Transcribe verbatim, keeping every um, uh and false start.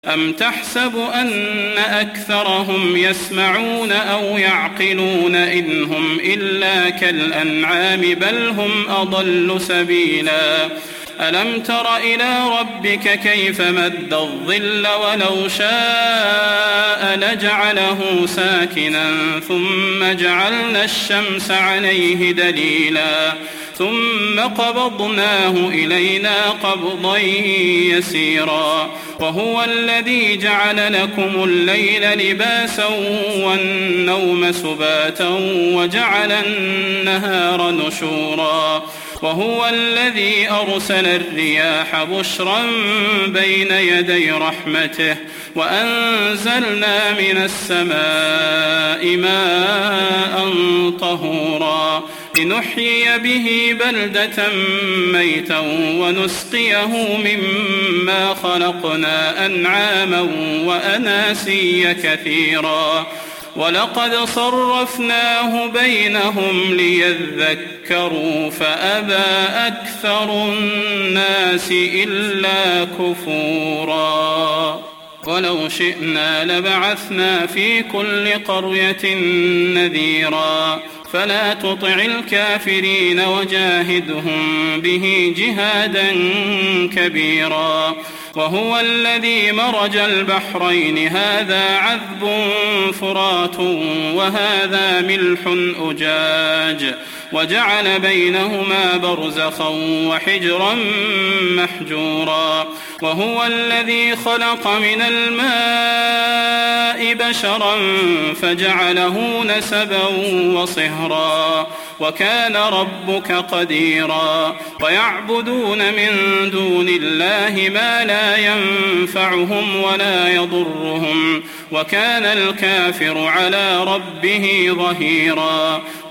أم تحسب أن أكثرهم يسمعون أو يعقلون إن هم إلا كالأنعام بل هم أضل سبيلا ألم تر إلى ربك كيف مد الظل ولو شاء لجعله ساكنا ثم جعلنا الشمس عليه دليلا ثم قبضناه إلينا قبضا يسيرا وهو الذي جعل لكم الليل لباسا والنوم سباتا وجعل النهار نشورا وهو الذي أرسل الرياح بشرا بين يدي رحمته وأنزلنا من السماء ماء طهورا لنحيي به بلدة ميتا ونسقيه مما خلقنا أنعاما وأناسيا كثيرا ولقد صرفناه بينهم ليذكروا فأبى أكثر الناس إلا كفورا ولو شئنا لبعثنا في كل قرية نذيرا فلا تطع الكافرين وجاهدهم به جهادا كبيرا وهو الذي مرج البحرين هذا عذب فرات وهذا ملح أجاج وجعل بينهما برزخا وحجرا محجورا وهو الذي خلق من الماء بشرا فجعله نسبا وصهرا وكان ربك قديرا ويعبدون من دون الله ما لا ينفعهم ولا يضرهم وكان الكافر على ربه ظهيرا